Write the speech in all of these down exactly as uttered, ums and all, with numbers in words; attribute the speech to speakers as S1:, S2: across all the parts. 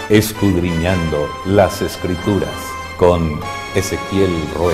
S1: Escudriñando las Escrituras con Ezequiel Rueda.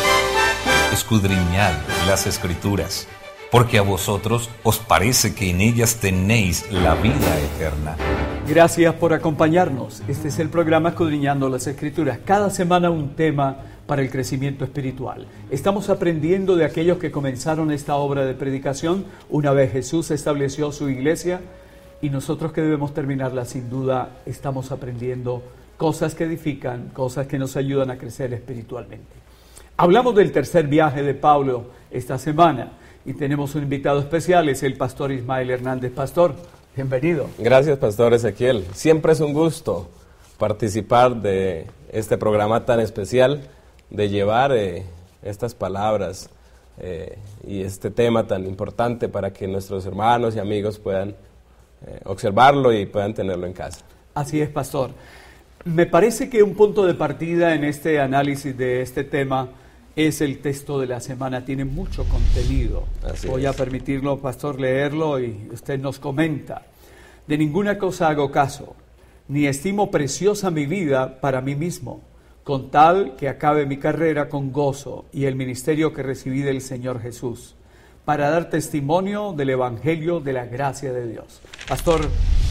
S1: Escudriñad las Escrituras, porque a vosotros os parece que en ellas tenéis la vida eterna.
S2: Gracias por acompañarnos. Este es el programa Escudriñando las Escrituras. Cada semana un tema para el crecimiento espiritual. Estamos aprendiendo de aquellos que comenzaron esta obra de predicación una vez Jesús estableció su iglesia, y nosotros que debemos terminarla, sin duda, estamos aprendiendo cosas que edifican, cosas que nos ayudan a crecer espiritualmente. Hablamos del tercer viaje de Pablo esta semana y tenemos un invitado especial, es el pastor Ismael Hernández. Pastor, bienvenido.
S3: Gracias, pastor Ezequiel. Siempre es un gusto participar de este programa tan especial, de llevar eh, estas palabras eh, y este tema tan importante para que nuestros hermanos y amigos puedan Eh, observarlo y puedan tenerlo en casa.
S2: Así es, pastor. Me parece que un punto de partida en este análisis de este tema es el texto de la semana. Tiene mucho contenido.
S3: Así
S2: Voy
S3: es.
S2: a permitirlo, pastor, leerlo y usted nos comenta. De ninguna cosa hago caso, ni estimo preciosa mi vida para mí mismo, con tal que acabe mi carrera con gozo y el ministerio que recibí del Señor Jesús, para dar testimonio del Evangelio de la gracia de Dios. Pastor,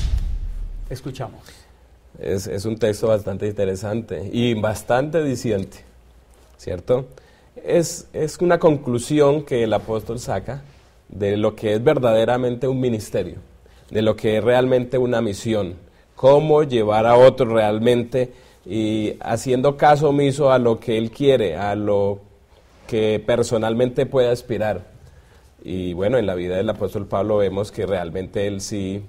S2: escuchamos.
S3: Es, es un texto bastante interesante y bastante diciente, ¿cierto? Es, es una conclusión que el apóstol saca de lo que es verdaderamente un ministerio, de lo que es realmente una misión, cómo llevar a otro realmente y haciendo caso omiso a lo que él quiere, a lo que personalmente puede aspirar. Y bueno, en la vida del apóstol Pablo vemos que realmente él sí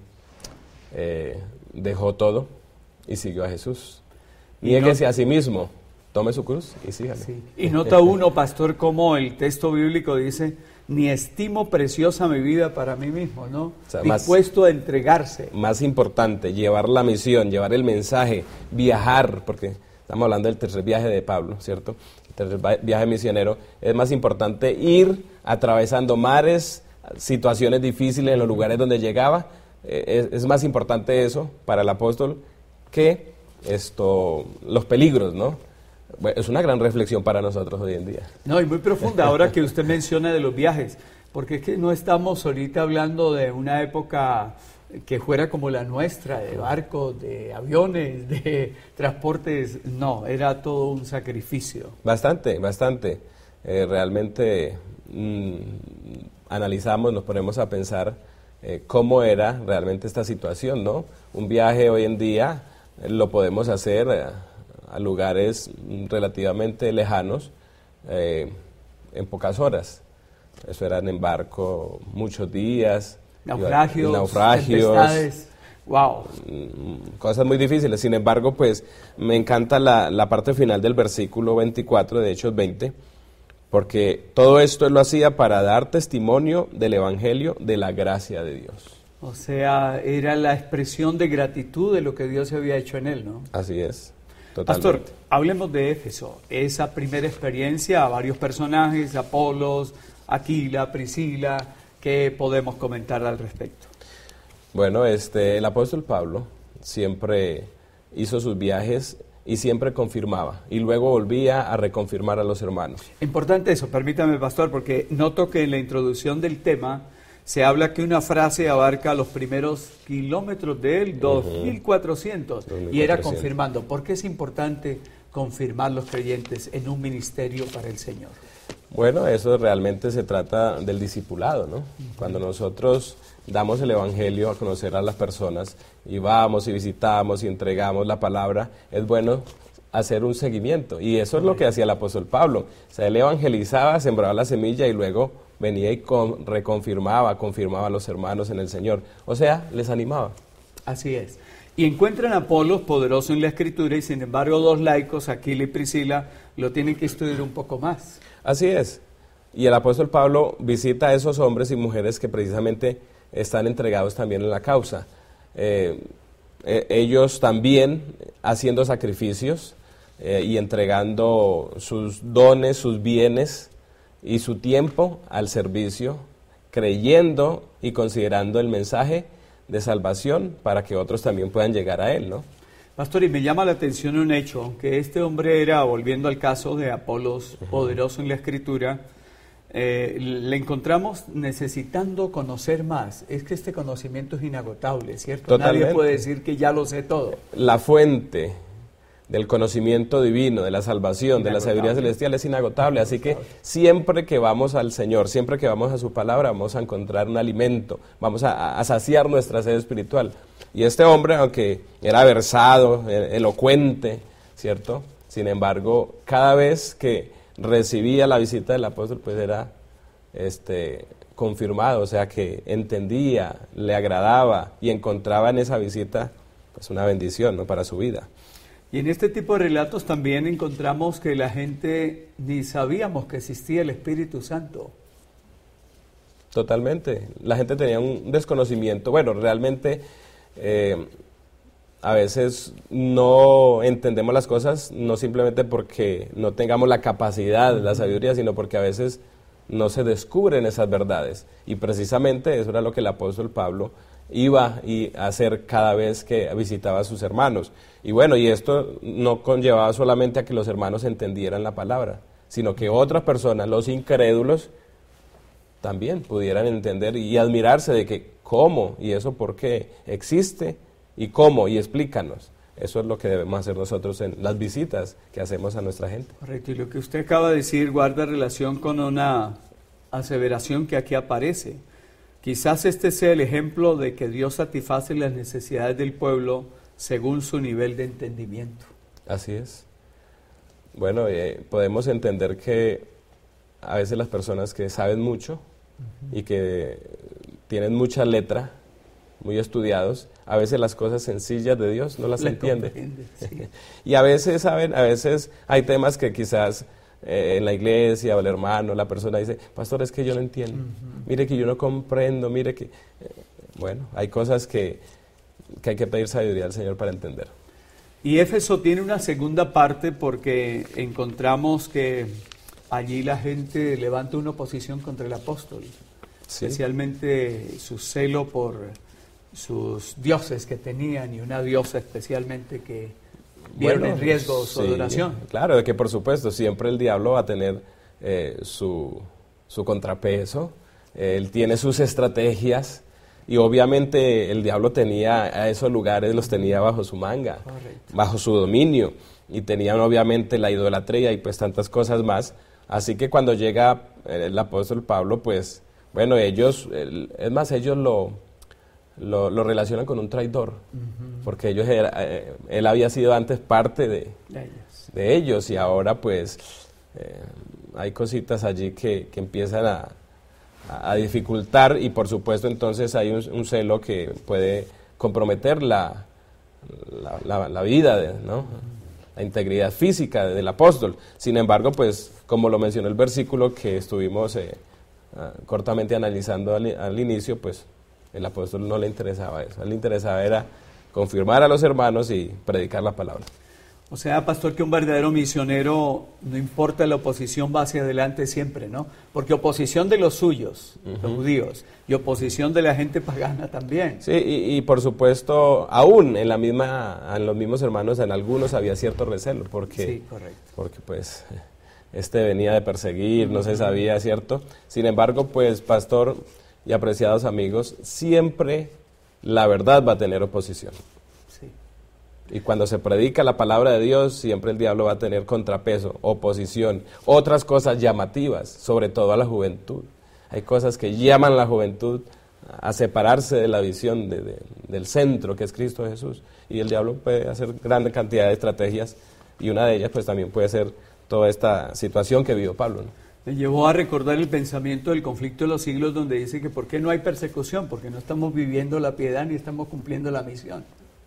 S3: eh, dejó todo y siguió a Jesús. Niéguese a sí mismo, tome su cruz y sígale.
S2: Sí. Y nota uno, pastor, como el texto bíblico dice, ni estimo preciosa mi vida para mí mismo, ¿no?
S3: O sea,
S2: dispuesto
S3: más,
S2: a entregarse.
S3: Más importante, llevar la misión, llevar el mensaje, viajar, porque estamos hablando del tercer viaje de Pablo, ¿cierto? El tercer viaje misionero. Es más importante ir atravesando mares, situaciones difíciles en los lugares donde llegaba. Eh, es, es más importante eso para el apóstol que esto, los peligros, ¿no? Bueno, es una gran reflexión para nosotros hoy en día.
S2: No, y muy profunda ahora que usted menciona de los viajes, porque es que no estamos ahorita hablando de una época que fuera como la nuestra, de barcos, de aviones, de transportes. No, era todo un sacrificio.
S3: Bastante, bastante. Eh, realmente mmm, analizamos, nos ponemos a pensar eh, cómo era realmente esta situación, ¿no? Un viaje hoy en día eh, lo podemos hacer eh, a lugares relativamente lejanos eh, en pocas horas. Eso eran en barco muchos días.
S2: Naufragios,
S3: naufragios,
S2: tempestades, wow.
S3: Cosas muy difíciles. Sin embargo, pues me encanta la, la parte final del versículo veinticuatro de Hechos veinte, porque todo esto él lo hacía para dar testimonio del Evangelio de la gracia de Dios.
S2: O sea, era la expresión de gratitud de lo que Dios había hecho en él, ¿no?
S3: Así es, totalmente.
S2: Pastor, hablemos de Éfeso, esa primera experiencia, varios personajes, Apolos, Aquila, Priscila. ¿Qué podemos comentar al respecto?
S3: Bueno, este, el apóstol Pablo siempre hizo sus viajes y siempre confirmaba, y luego volvía a reconfirmar a los hermanos.
S2: Importante eso, permítame, pastor, porque noto que en la introducción del tema se habla que una frase abarca los primeros kilómetros de él, dos mil cuatrocientos, uh-huh. y era confirmando. ¿Por qué es importante confirmar los creyentes en un ministerio para el Señor?
S3: Bueno, eso realmente se trata del discipulado, ¿no? Cuando nosotros damos el Evangelio a conocer a las personas y vamos y visitamos y entregamos la palabra, es bueno hacer un seguimiento. Y eso es lo que hacía el apóstol Pablo. O sea, él evangelizaba, sembraba la semilla y luego venía y con, reconfirmaba, confirmaba a los hermanos en el Señor. O sea, les animaba.
S2: Así es. Y encuentran a Apolos poderoso en la Escritura y sin embargo dos laicos, Aquila y Priscila, lo tienen que estudiar un poco más.
S3: Así es. Y el apóstol Pablo visita a esos hombres y mujeres que precisamente están entregados también en la causa. Eh, eh, ellos también haciendo sacrificios eh, y entregando sus dones, sus bienes y su tiempo al servicio, creyendo y considerando el mensaje de salvación para que otros también puedan llegar a él, ¿no?
S2: Pastor, y me llama la atención un hecho, aunque este hombre era, volviendo al caso de Apolos, uh-huh. poderoso en la Escritura, eh, le encontramos necesitando conocer más. Es que este conocimiento es inagotable, ¿cierto?
S3: Totalmente.
S2: Nadie puede decir que ya lo sé todo.
S3: La fuente del conocimiento divino, de la salvación, de la sabiduría celestial es inagotable, así que siempre que vamos al Señor, siempre que vamos a su palabra, vamos a encontrar un alimento, vamos a, a saciar nuestra sed espiritual. Y este hombre, aunque era versado, elocuente, ¿cierto? Sin embargo, cada vez que recibía la visita del apóstol, pues era este, confirmado, o sea que entendía, le agradaba y encontraba en esa visita pues una bendición, ¿no?, para su vida.
S2: Y en este tipo de relatos también encontramos que la gente ni sabíamos que existía el Espíritu Santo.
S3: Totalmente. La gente tenía un desconocimiento. Bueno, realmente eh, a veces no entendemos las cosas, no simplemente porque no tengamos la capacidad, la sabiduría, sino porque a veces no se descubren esas verdades. Y precisamente eso era lo que el apóstol Pablo iba a hacer cada vez que visitaba a sus hermanos. Y bueno, y esto no conllevaba solamente a que los hermanos entendieran la palabra, sino que otras personas, los incrédulos, también pudieran entender y admirarse de que cómo y eso por qué existe y cómo y explícanos. Eso es lo que debemos hacer nosotros en las visitas que hacemos a nuestra gente.
S2: Correcto, y lo que usted acaba de decir guarda relación con una aseveración que aquí aparece. Quizás este sea el ejemplo de que Dios satisface las necesidades del pueblo según su nivel de entendimiento.
S3: Así es. Bueno, eh, podemos entender que a veces las personas que saben mucho uh-huh. y que tienen mucha letra, muy estudiados, a veces las cosas sencillas de Dios no las entienden. Sí. Y a veces, ¿saben? A veces hay temas que quizás eh, en la iglesia o el hermano, la persona dice, pastor, es que yo no entiendo, uh-huh. mire que yo no comprendo, mire que... Eh, bueno, hay cosas que, que hay que pedir sabiduría al Señor para entender.
S2: Y Éfeso tiene una segunda parte porque encontramos que allí la gente levanta una oposición contra el apóstol, sí. especialmente su celo por sus dioses que tenían y una diosa especialmente que vieron bueno, en riesgo su sí, adoración.
S3: Claro, de que por supuesto siempre el diablo va a tener eh, su, su contrapeso, eh, él tiene sus estrategias y obviamente el diablo tenía a esos lugares, los tenía bajo su manga, correcto. Bajo su dominio y tenían obviamente la idolatría y pues tantas cosas más. Así que cuando llega el apóstol Pablo, pues, bueno, ellos, el, es más, ellos lo, lo, lo relacionan con un traidor, uh-huh. porque ellos era, eh, él había sido antes parte de, de, ellos. de ellos y ahora, pues, eh, hay cositas allí que, que empiezan a, a dificultar y, por supuesto, entonces hay un, un celo que puede comprometer la, la, la, la vida, de, ¿no? la integridad física del apóstol. Sin embargo, pues, como lo mencionó el versículo que estuvimos eh, uh, cortamente analizando al, al inicio, pues, el apóstol no le interesaba eso. A él le interesaba era confirmar a los hermanos y predicar la palabra.
S2: O sea, pastor, que un verdadero misionero, no importa la oposición, va hacia adelante siempre, ¿no? Porque oposición de los suyos, uh-huh. los judíos, y oposición de la gente pagana también.
S3: Sí, y, y por supuesto, aún en la misma, en los mismos hermanos, en algunos había cierto recelo, porque,
S2: sí, correcto.
S3: porque pues, este venía de perseguir, no uh-huh. se sabía, ¿cierto? Sin embargo, pues, pastor y apreciados amigos, siempre la verdad va a tener oposición. Y cuando se predica la palabra de Dios, siempre el diablo va a tener contrapeso, oposición, otras cosas llamativas, sobre todo a la juventud. Hay cosas que llaman a la juventud a separarse de la visión de, de, del centro, que es Cristo Jesús. Y el diablo puede hacer gran cantidad de estrategias, y una de ellas pues también puede ser toda esta situación que vivió Pablo, ¿no?
S2: Me llevó a recordar el pensamiento del conflicto de los siglos, donde dice que ¿por qué no hay persecución? Porque no estamos viviendo la piedad ni estamos cumpliendo la misión.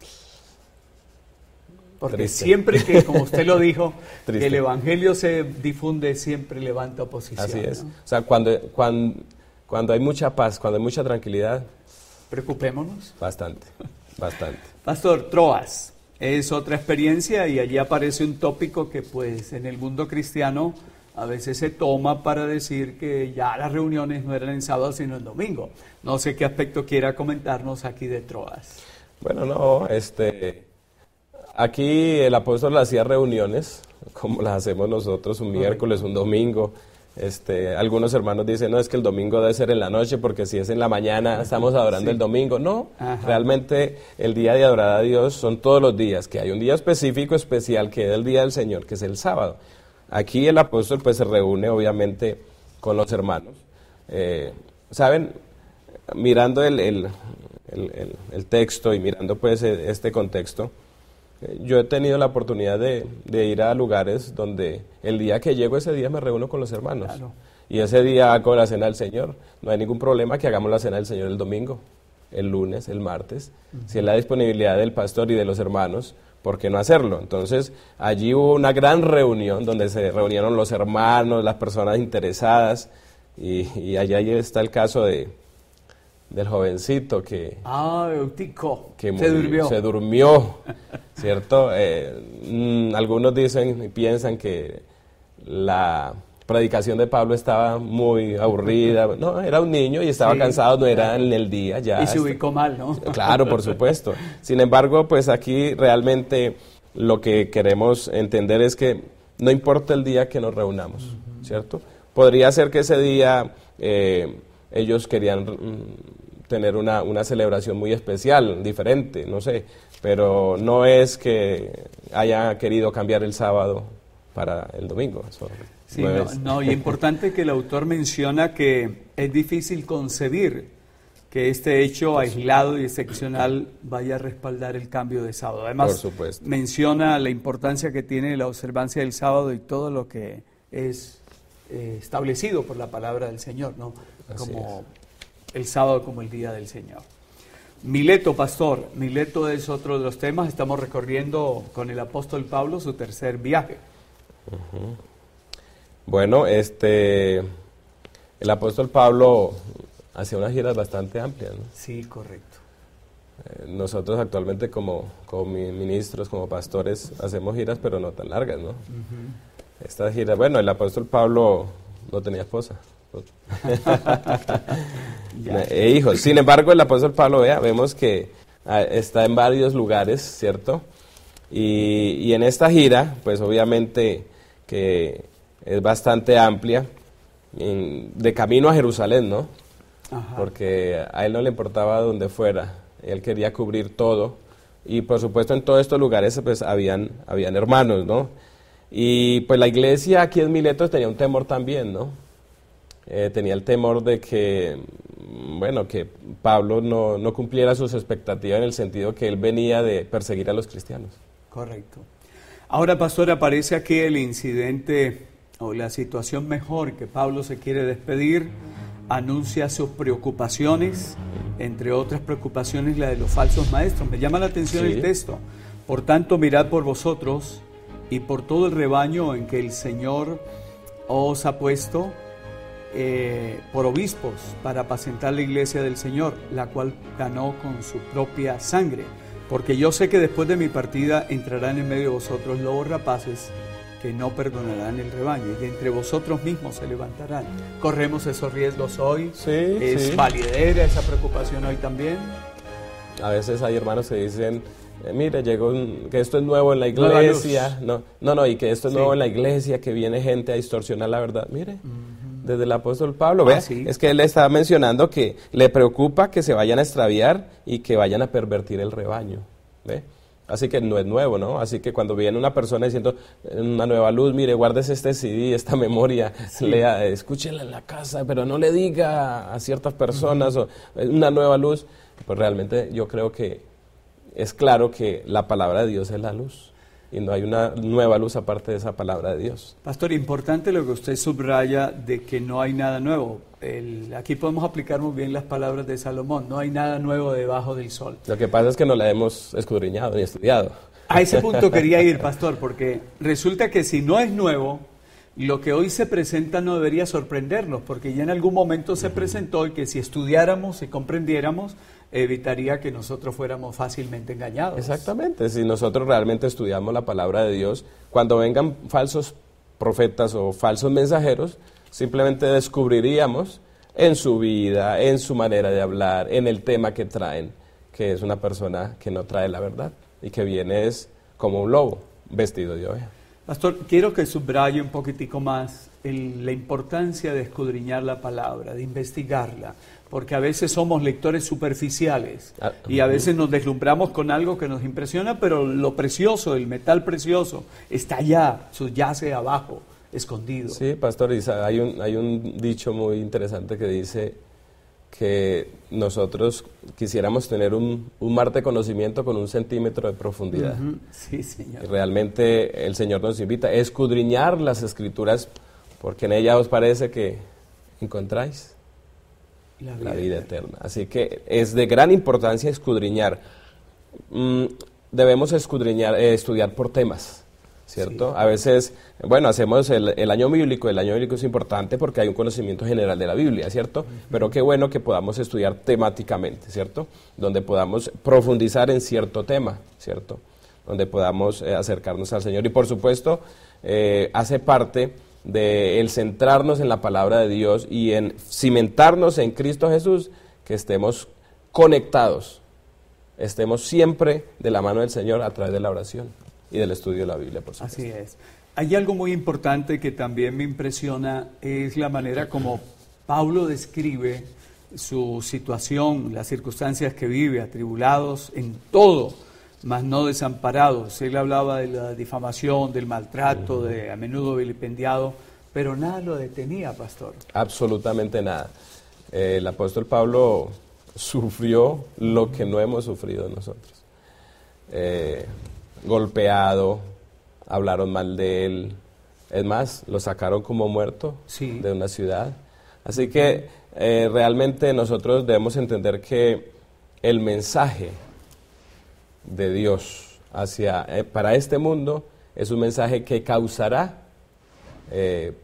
S2: Porque Triste. Siempre que, como usted lo dijo, que el evangelio se difunde, siempre levanta oposición.
S3: Así es.
S2: ¿no?
S3: O sea, cuando, cuando, cuando hay mucha paz, cuando hay mucha tranquilidad...
S2: Preocupémonos.
S3: Bastante, bastante.
S2: Pastor, Troas es otra experiencia y allí aparece un tópico que pues en el mundo cristiano a veces se toma para decir que ya las reuniones no eran en sábado sino en domingo. No sé qué aspecto quiera comentarnos aquí de Troas.
S3: Bueno, no, este... Aquí el apóstol hacía reuniones, como las hacemos nosotros, un miércoles, un domingo. Este, algunos hermanos dicen, no, es que el domingo debe ser en la noche, porque si es en la mañana estamos adorando sí. el domingo. No, Ajá. realmente el día de adorar a Dios son todos los días, que hay un día específico, especial, que es el día del Señor, que es el sábado. Aquí el apóstol pues se reúne obviamente con los hermanos. Eh, ¿Saben? Mirando el, el, el, el, el texto y mirando pues este contexto, yo he tenido la oportunidad de, de ir a lugares donde el día que llego ese día me reúno con los hermanos. Claro. Y ese día hago la cena del Señor. No hay ningún problema que hagamos la cena del Señor el domingo, el lunes, el martes. Uh-huh. Si es la disponibilidad del pastor y de los hermanos, ¿por qué no hacerlo? Entonces, allí hubo una gran reunión donde se reunieron los hermanos, las personas interesadas. Y, y allá está el caso de... del jovencito que,
S2: ah, Eutico.
S3: que
S2: se
S3: murió,
S2: durmió,
S3: se durmió ¿cierto? Eh, mmm, algunos dicen y piensan que la predicación de Pablo estaba muy aburrida. No, era un niño y estaba sí, cansado, no era claro. en el día. Ya
S2: y se ubicó mal, ¿no?
S3: Claro, por supuesto. Sin embargo, pues aquí realmente lo que queremos entender es que no importa el día que nos reunamos, uh-huh. ¿cierto? Podría ser que ese día... Eh, ellos querían mm, tener una, una celebración muy especial, diferente, no sé, pero no es que haya querido cambiar el sábado para el domingo. Eso
S2: sí,
S3: no,
S2: no,
S3: es.
S2: no, y es importante que el autor menciona que es difícil concebir que este hecho aislado y excepcional vaya a respaldar el cambio de sábado. Además,
S3: por supuesto.
S2: menciona la importancia que tiene la observancia del sábado y todo lo que es eh, establecido por la palabra del Señor, ¿no? Como el sábado como el día del Señor. Mileto, pastor, Mileto es otro de los temas. Estamos recorriendo con el apóstol Pablo su tercer viaje.
S3: Uh-huh. Bueno, este, el apóstol Pablo hacía unas giras bastante amplias, ¿no?
S2: Sí, correcto.
S3: Eh, nosotros actualmente como, como ministros, como pastores, hacemos giras, pero no tan largas, ¿no? Uh-huh. Estas giras, bueno, el apóstol Pablo no tenía esposa. e hijos. Sin embargo, el apóstol Pablo, vea, vemos que ah, está en varios lugares, ¿cierto? Y, y en esta gira, pues obviamente que es bastante amplia, en, de camino a Jerusalén, ¿no? Ajá. Porque a él no le importaba dónde fuera, él quería cubrir todo, y por supuesto en todos estos lugares pues habían, habían hermanos, ¿no? Y pues la iglesia aquí en Mileto tenía un temor también, ¿no? Eh, tenía el temor de que, bueno, que Pablo no, no cumpliera sus expectativas en el sentido que él venía de perseguir a los cristianos.
S2: Correcto. Ahora, pastor, aparece aquí el incidente o la situación mejor que Pablo se quiere despedir, anuncia sus preocupaciones, entre otras preocupaciones la de los falsos maestros. Me llama la atención sí. el texto. Por tanto, mirad por vosotros y por todo el rebaño en que el Señor os ha puesto, Eh, por obispos para apacentar la iglesia del Señor, la cual ganó con su propia sangre, porque yo sé que después de mi partida entrarán en medio de vosotros lobos rapaces que no perdonarán el rebaño, y de entre vosotros mismos se levantarán. ¿Corremos esos riesgos hoy?
S3: Sí,
S2: ¿Es
S3: sí.
S2: validera esa preocupación hoy también?
S3: A veces hay hermanos que dicen, eh, mire, llegó un, que esto es nuevo en la iglesia, no, no, no, y que esto es sí. nuevo en la iglesia, que viene gente a distorsionar la verdad. Mire, mm. desde el apóstol Pablo, ¿ve? Ah, sí. Es que él estaba mencionando que le preocupa que se vayan a extraviar y que vayan a pervertir el rebaño, ¿ve? Así que no es nuevo, ¿no? Así que cuando viene una persona diciendo una nueva luz, mire, guárdese este C D, esta memoria, sí. lea, escúchela en la casa, pero no le diga a ciertas personas, uh-huh. o una nueva luz, pues realmente yo creo que es claro que la palabra de Dios es la luz. Y no hay una nueva luz aparte de esa palabra de Dios.
S2: Pastor, importante lo que usted subraya de que no hay nada nuevo. El, aquí podemos aplicar muy bien las palabras de Salomón. No hay nada nuevo debajo del sol.
S3: Lo que pasa es que no la hemos escudriñado ni estudiado.
S2: A ese punto quería ir, pastor, porque resulta que si no es nuevo, lo que hoy se presenta no debería sorprendernos, porque ya en algún momento se presentó y que si estudiáramos y comprendiéramos, evitaría que nosotros fuéramos fácilmente engañados.
S3: Exactamente, si nosotros realmente estudiamos la palabra de Dios, cuando vengan falsos profetas o falsos mensajeros, simplemente descubriríamos en su vida, en su manera de hablar, en el tema que traen, que es una persona que no trae la verdad y que viene es como un lobo vestido de oveja.
S2: Pastor, quiero que subraye un poquitico más el, la importancia de escudriñar la palabra, de investigarla, porque a veces somos lectores superficiales
S3: Ah,
S2: y a veces nos deslumbramos con algo que nos impresiona, pero lo precioso, el metal precioso, está allá, subyace abajo, escondido.
S3: Sí, Pastor Isa, hay un, hay un dicho muy interesante que dice que nosotros quisiéramos tener un, un mar de conocimiento con un centímetro de profundidad.
S2: Uh-huh. Sí, señor.
S3: Y realmente el Señor nos invita a escudriñar las Escrituras, porque en ellas os parece que encontráis
S2: La vida,
S3: la vida eterna. Así que es de gran importancia escudriñar. Mm, debemos escudriñar, eh, estudiar por temas, ¿cierto?
S2: Sí.
S3: A veces, bueno, hacemos el, el año bíblico. El año bíblico es importante porque hay un conocimiento general de la Biblia, ¿cierto? Uh-huh. Pero qué bueno que podamos estudiar temáticamente, ¿cierto? Donde podamos profundizar en cierto tema, ¿cierto? Donde podamos eh, acercarnos al Señor. Y por supuesto, eh, hace parte de el centrarnos en la palabra de Dios y en cimentarnos en Cristo Jesús, que estemos conectados, estemos siempre de la mano del Señor a través de la oración y del estudio de la Biblia, por supuesto.
S2: Así es. Hay algo muy importante que también me impresiona, es la manera como Pablo describe su situación, las circunstancias que vive, atribulados en todo, mas no desamparados. Él hablaba de la difamación, del maltrato, uh-huh. de a menudo vilipendiado, pero nada lo detenía, pastor.
S3: Absolutamente nada. Eh, el apóstol Pablo sufrió lo que no hemos sufrido nosotros. Eh, golpeado, hablaron mal de él, es más, lo sacaron como muerto sí. de una ciudad. Así que eh, realmente nosotros debemos entender que el mensaje de Dios hacia, eh, para este mundo es un mensaje que causará eh,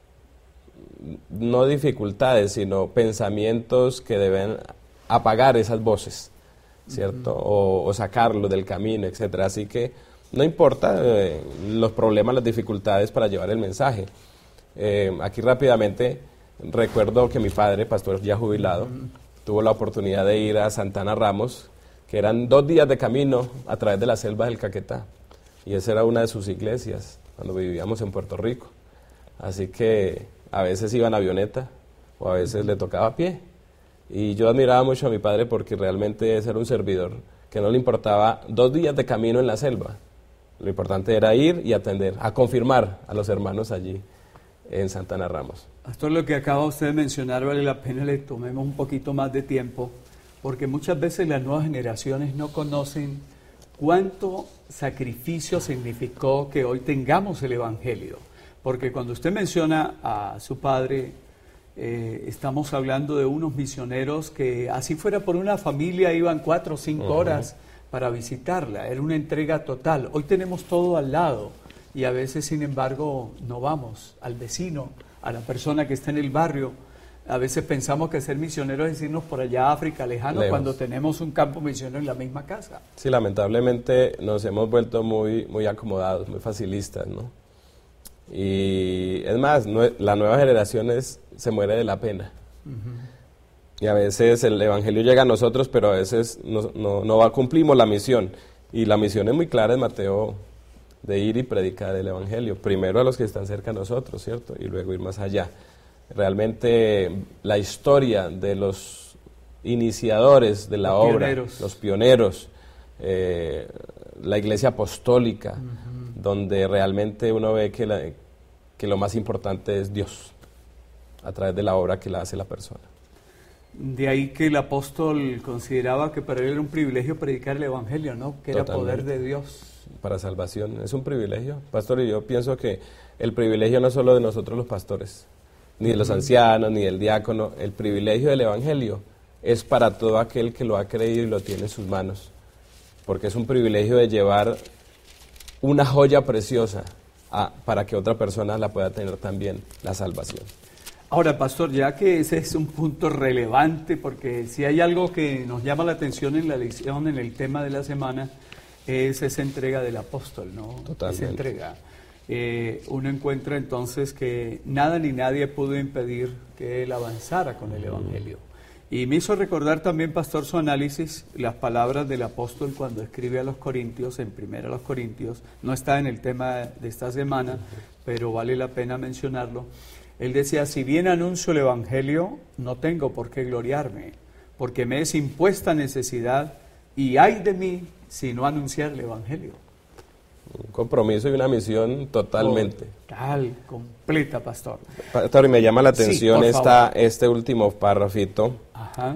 S3: no dificultades, sino pensamientos que deben apagar esas voces, ¿cierto? Uh-huh. O, o sacarlo del camino, etcétera. Así que no importa eh, los problemas, las dificultades para llevar el mensaje. Eh, aquí rápidamente recuerdo que mi padre, pastor ya jubilado, uh-huh. tuvo la oportunidad de ir a Santana Ramos, que eran dos días de camino a través de la selva del Caquetá. Y esa era una de sus iglesias, cuando vivíamos en Puerto Rico. Así que a veces iba en avioneta, o a veces le tocaba a pie. Y yo admiraba mucho a mi padre porque realmente ese era un servidor que no le importaba dos días de camino en la selva. Lo importante era ir y atender, a confirmar a los hermanos allí en Santana Ramos.
S2: Pastor, lo que acaba usted de mencionar vale la pena le tomemos un poquito más de tiempo, porque muchas veces las nuevas generaciones no conocen cuánto sacrificio significó que hoy tengamos el Evangelio. Porque cuando usted menciona a su padre, eh, estamos hablando de unos misioneros que, así fuera por una familia, iban cuatro o cinco uh-huh. horas para visitarla. Era una entrega total. Hoy tenemos todo al lado y a veces, sin embargo, no vamos al vecino, a la persona que está en el barrio. A veces pensamos que ser misionero es irnos por allá a África lejano, lejos, cuando tenemos un campo misionero en la misma casa.
S3: Sí, lamentablemente nos hemos vuelto muy, muy acomodados, muy facilistas, ¿no? Y es más, no, la nueva generación es, se muere de la pena. Uh-huh. Y a veces el evangelio llega a nosotros, pero a veces no, no, no va, cumplimos la misión. Y la misión es muy clara en Mateo, de ir y predicar el evangelio. Primero a los que están cerca de nosotros, ¿cierto? Y luego ir más allá. Realmente la historia de los iniciadores de la los obra, pioneros. los pioneros, eh, la iglesia apostólica, uh-huh. donde realmente uno ve que, la, que lo más importante es Dios, a través de la obra que la hace la persona.
S2: De ahí que el apóstol consideraba que para él era un privilegio predicar el evangelio, ¿no? Que era Totalmente. Poder de Dios.
S3: Para salvación, es un privilegio, pastor, y yo pienso que el privilegio no es solo de nosotros los pastores, ni de los ancianos, ni del diácono. El privilegio del evangelio es para todo aquel que lo ha creído y lo tiene en sus manos, porque es un privilegio de llevar una joya preciosa a, para que otra persona la pueda tener también, la salvación.
S2: Ahora, pastor, ya que ese es un punto relevante, porque si hay algo que nos llama la atención en la lección, en el tema de la semana, es esa entrega del apóstol, ¿no?
S3: Totalmente.
S2: Esa entrega. Eh, uno encuentra entonces que nada ni nadie pudo impedir que él avanzara con el evangelio. Y me hizo recordar también, pastor, su análisis, las palabras del apóstol cuando escribe a los Corintios, en primera a los Corintios, no está en el tema de esta semana, pero vale la pena mencionarlo. Él decía, si bien anuncio el Evangelio, no tengo por qué gloriarme, porque me es impuesta necesidad, y ay de mí si no anunciar el Evangelio.
S3: Un compromiso y una misión totalmente.
S2: Total, completa, pastor.
S3: Pastor, y me llama la atención
S2: Sí,
S3: esta, este último párrafito.
S2: Ajá.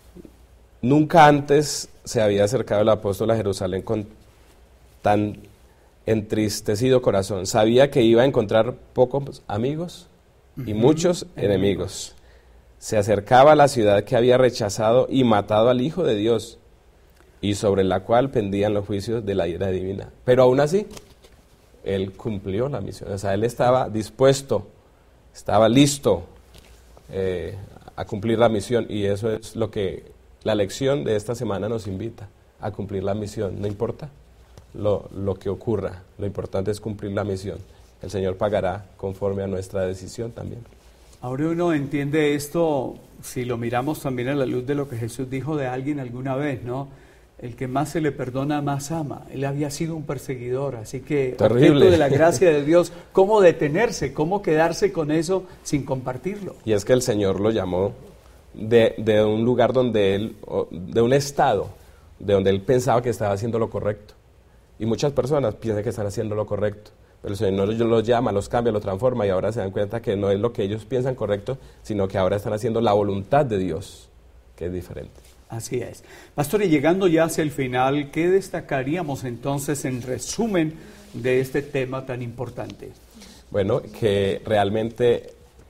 S3: Nunca antes se había acercado el apóstol a Jerusalén con tan entristecido corazón. Sabía que iba a encontrar pocos amigos y muchos enemigos. Se acercaba a la ciudad que había rechazado y matado al Hijo de Dios, y sobre la cual pendían los juicios de la ira divina. Pero aún así, él cumplió la misión. O sea, él estaba dispuesto, estaba listo eh, a cumplir la misión, y eso es lo que la lección de esta semana nos invita, a cumplir la misión. No importa lo, lo que ocurra, lo importante es cumplir la misión. El Señor pagará conforme a nuestra decisión también.
S2: Ahora uno entiende esto, si lo miramos también a la luz de lo que Jesús dijo de alguien alguna vez, ¿no? El que más se le perdona, más ama. Él había sido un perseguidor, así que objeto de la gracia de Dios, ¿cómo detenerse? ¿Cómo quedarse con eso sin compartirlo?
S3: Y es que el Señor lo llamó de, de un lugar donde él, de un estado, de donde él pensaba que estaba haciendo lo correcto. Y muchas personas piensan que están haciendo lo correcto, pero el Señor los llama, los cambia, los transforma, y ahora se dan cuenta que no es lo que ellos piensan correcto, sino que ahora están haciendo la voluntad de Dios, que es diferente.
S2: Así es. Pastor, y llegando ya hacia el final, ¿qué destacaríamos entonces en resumen de este tema tan importante?
S3: Bueno, que realmente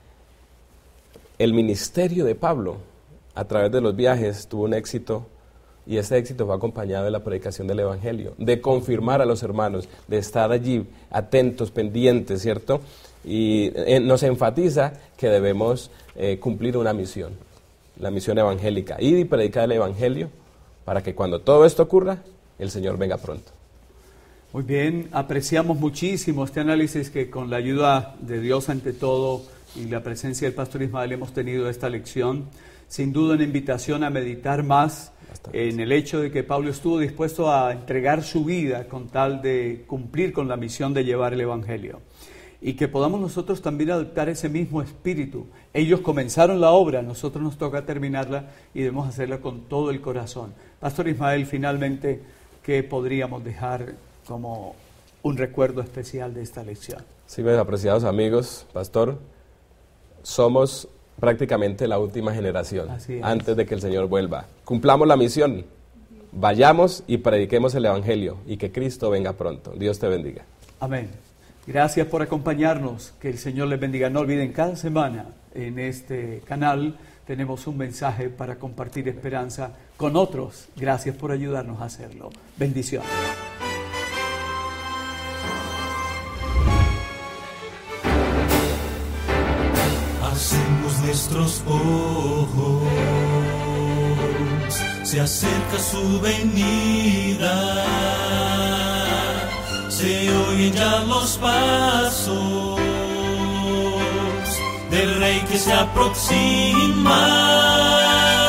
S3: el ministerio de Pablo, a través de los viajes, tuvo un éxito, y ese éxito fue acompañado de la predicación del Evangelio, de confirmar a los hermanos, de estar allí atentos, pendientes, ¿cierto? Y eh, nos enfatiza que debemos eh, cumplir una misión. La misión evangélica, ir y predicar el Evangelio para que cuando todo esto ocurra, el Señor venga pronto.
S2: Muy bien, apreciamos muchísimo este análisis que con la ayuda de Dios ante todo y la presencia del pastor Ismael hemos tenido esta lección. Sin duda una invitación a meditar más Bastante. En el hecho de que Pablo estuvo dispuesto a entregar su vida con tal de cumplir con la misión de llevar el Evangelio. Y que podamos nosotros también adoptar ese mismo espíritu. Ellos comenzaron la obra, nosotros nos toca terminarla y debemos hacerla con todo el corazón. Pastor Ismael, finalmente, ¿qué podríamos dejar como un recuerdo especial de esta lección?
S3: Sí, mis apreciados amigos, pastor, somos prácticamente la última generación antes de que el Señor vuelva. Cumplamos la misión, vayamos y prediquemos el Evangelio y que Cristo venga pronto. Dios te bendiga.
S2: Amén. Gracias por acompañarnos, que el Señor les bendiga. No olviden, cada semana en este canal tenemos un mensaje para compartir esperanza con otros. Gracias por ayudarnos a hacerlo. Bendiciones.
S4: Hacemos nuestros ojos, se acerca su venida. Se oyen ya los pasos del Rey que se aproxima.